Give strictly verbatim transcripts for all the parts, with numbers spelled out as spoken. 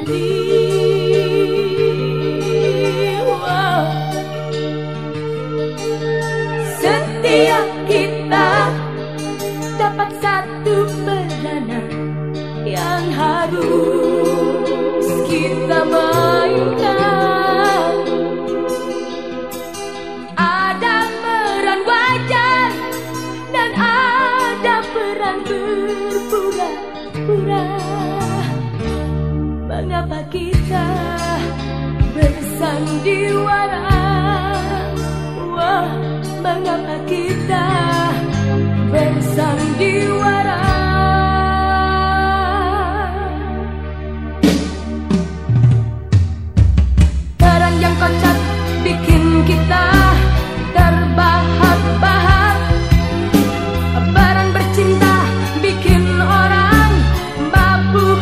sendiri. Wow. Setiap kita dapat satu peranan yang harus kita mainkan. Ada peran wajar dan ada peran berpura-pura. Mengapa kita bersandiwara? Wah, mengapa kita bersandiwara? Peran yang kocak bikin kita terbahak-bahak. Peran bercinta bikin orang mabuk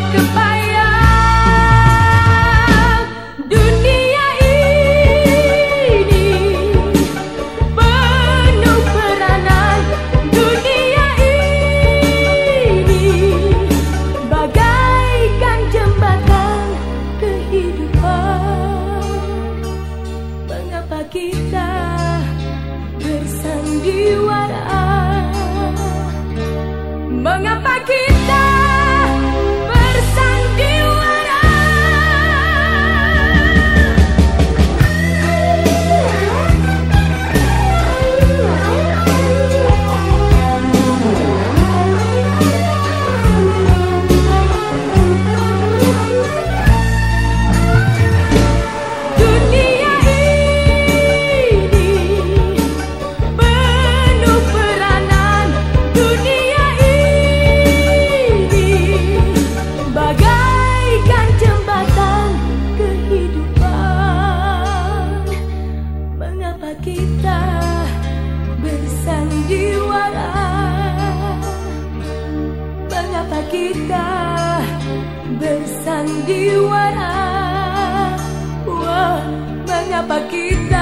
kebayang. Dunia ini penuh peranan. Dunia ini bagaikan jembatan kehidupan. Mengapa kita bersandiwara? Mengapa kita bersandiwara? Dunia ini penuh peranan. Dunia ini bagaikan jembatan kehidupan. Mengapa kita bersandiwara? Mengapa kita bersandiwara? Wah, mengapa kita